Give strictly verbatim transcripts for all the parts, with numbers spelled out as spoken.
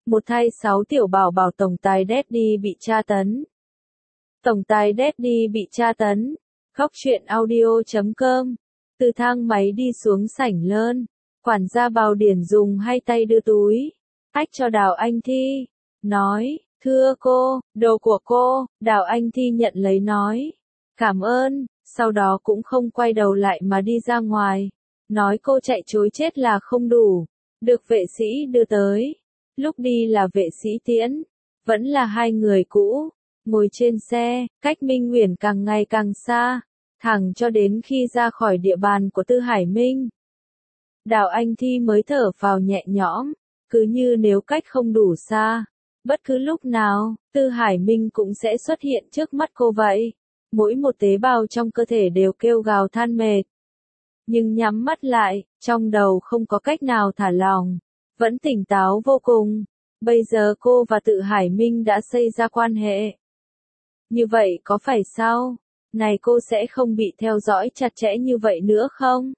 Một thay sáu tiểu bảo bảo tổng tài Daddy bị tra tấn. Tổng tài Daddy bị tra tấn. Khóc chuyện audio chấm com. Từ thang máy đi xuống sảnh lớn. Quản gia Bảo Điển dùng hai tay đưa túi ách cho Đào Anh Thi. Nói, thưa cô, đồ của cô. Đào Anh Thi nhận lấy nói, cảm ơn. Sau đó cũng không quay đầu lại mà đi ra ngoài. Nói cô chạy chối chết là không đủ. Được vệ sĩ đưa tới. Lúc đi là vệ sĩ tiễn. Vẫn là hai người cũ. Ngồi trên xe, cách Minh Nguyễn càng ngày càng xa. Thẳng cho đến khi ra khỏi địa bàn của Tư Hải Minh. Đào Anh Thi mới thở phào nhẹ nhõm. Cứ như nếu cách không đủ xa. Bất cứ lúc nào, Tư Hải Minh cũng sẽ xuất hiện trước mắt cô vậy. Mỗi một tế bào trong cơ thể đều kêu gào than mệt. Nhưng nhắm mắt lại, trong đầu không có cách nào thả lỏng. Vẫn tỉnh táo vô cùng. Bây giờ cô và Tự Hải Minh đã xây ra quan hệ. Như vậy có phải sao? Này cô sẽ không bị theo dõi chặt chẽ như vậy nữa không?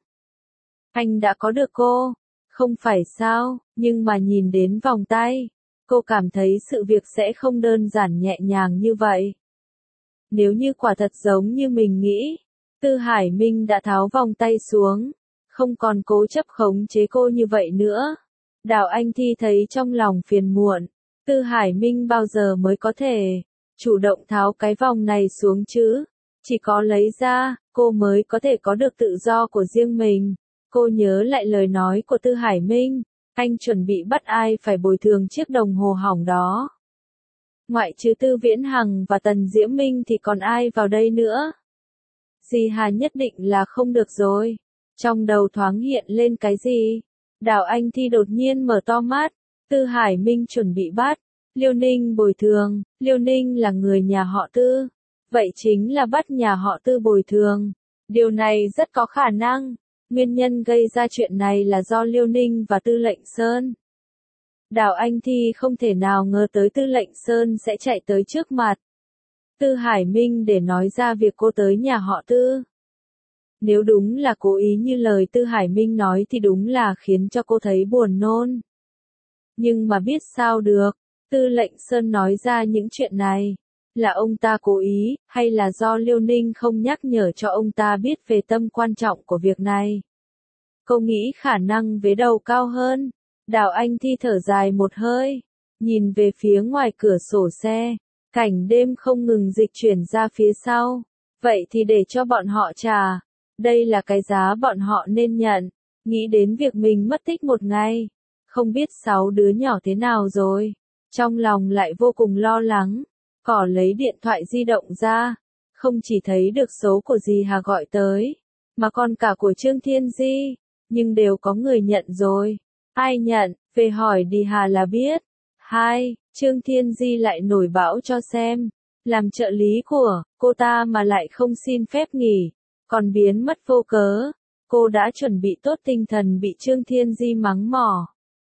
Anh đã có được cô. Không phải sao, nhưng mà nhìn đến vòng tay. Cô cảm thấy sự việc sẽ không đơn giản nhẹ nhàng như vậy. Nếu như quả thật giống như mình nghĩ. Tư Hải Minh đã tháo vòng tay xuống. Không còn cố chấp khống chế cô như vậy nữa. Đào Anh Thi thấy trong lòng phiền muộn. Tư Hải Minh bao giờ mới có thể chủ động tháo cái vòng này xuống chứ? Chỉ có lấy ra, cô mới có thể có được tự do của riêng mình. Cô nhớ lại lời nói của Tư Hải Minh. Anh chuẩn bị bắt ai phải bồi thường chiếc đồng hồ hỏng đó. Ngoại trừ Tư Viễn Hằng và Tần Diễm Minh thì còn ai vào đây nữa? Dì Hà nhất định là không được rồi. Trong đầu thoáng hiện lên cái gì? Đào Anh Thi đột nhiên mở to mắt. Tư Hải Minh chuẩn bị bắt Liêu Ninh bồi thường. Liêu Ninh là người nhà họ Tư. Vậy chính là bắt nhà họ Tư bồi thường. Điều này rất có khả năng. Nguyên nhân gây ra chuyện này là do Liêu Ninh và Tư Lệnh Sơn. Đào Anh Thi không thể nào ngờ tới Tư Lệnh Sơn sẽ chạy tới trước mặt Tư Hải Minh để nói ra việc cô tới nhà họ Tư. Nếu đúng là cố ý như lời Tư Hải Minh nói thì đúng là khiến cho cô thấy buồn nôn. Nhưng mà biết sao được, Tư Lệnh Sơn nói ra những chuyện này. Là ông ta cố ý, hay là do Liêu Ninh không nhắc nhở cho ông ta biết về tầm quan trọng của việc này? Cô nghĩ khả năng vế đầu cao hơn. Đào Anh Thi thở dài một hơi. Nhìn về phía ngoài cửa sổ xe. Cảnh đêm không ngừng dịch chuyển ra phía sau. Vậy thì để cho bọn họ trả. Đây là cái giá bọn họ nên nhận. Nghĩ đến việc mình mất tích một ngày. Không biết sáu đứa nhỏ thế nào rồi. Trong lòng lại vô cùng lo lắng. Cỏ lấy điện thoại di động ra. Không chỉ thấy được số của dì Hà gọi tới. Mà còn cả của Trương Thiên Di. Nhưng đều có người nhận rồi. Ai nhận, về hỏi đi Hà là biết. Hai, Trương Thiên Di lại nổi bão cho xem. Làm trợ lý của cô ta mà lại không xin phép nghỉ. Còn biến mất vô cớ. Cô đã chuẩn bị tốt tinh thần bị Trương Thiên Di mắng mỏ.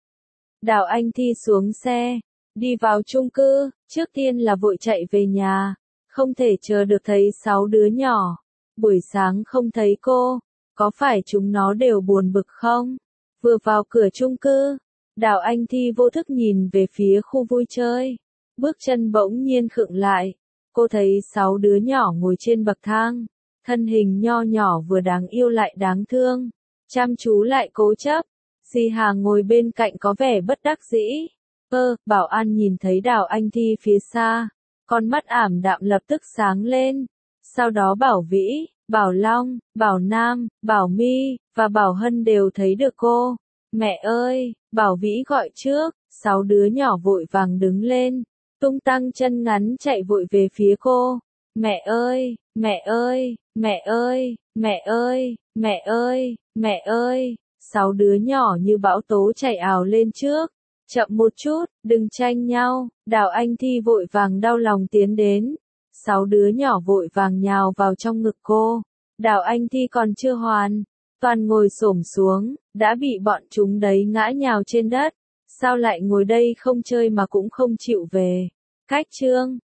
Đào Anh Thi xuống xe. Đi vào chung cư. Trước tiên là vội chạy về nhà. Không thể chờ được thấy sáu đứa nhỏ. Buổi sáng không thấy cô. Có phải chúng nó đều buồn bực không? Vừa vào cửa chung cư. Đào Anh Thi vô thức nhìn về phía khu vui chơi. Bước chân bỗng nhiên khựng lại. Cô thấy sáu đứa nhỏ ngồi trên bậc thang. Thân hình nho nhỏ vừa đáng yêu lại đáng thương. Chăm chú lại cố chấp. Dì Hà ngồi bên cạnh có vẻ bất đắc dĩ. Ơ, Bảo An nhìn thấy Đào Anh Thi phía xa. Con mắt ảm đạm lập tức sáng lên. Sau đó Bảo Vĩ, Bảo Long, Bảo Nam, Bảo My, và Bảo Hân đều thấy được cô. Mẹ ơi, Bảo Vĩ gọi trước. Sáu đứa nhỏ vội vàng đứng lên. Tung tăng chân ngắn chạy vội về phía cô. Mẹ ơi, mẹ ơi, mẹ ơi, mẹ ơi, mẹ ơi, mẹ ơi. Sáu đứa nhỏ như bão tố chạy ào lên trước. Chậm một chút, đừng tranh nhau. Đào Anh Thi vội vàng đau lòng tiến đến. Sáu đứa nhỏ vội vàng nhào vào trong ngực cô. Đào Anh Thi còn chưa hoàn. Toàn ngồi xổm xuống, đã bị bọn chúng đấy ngã nhào trên đất. Sao lại ngồi đây không chơi mà cũng không chịu về? Cách chương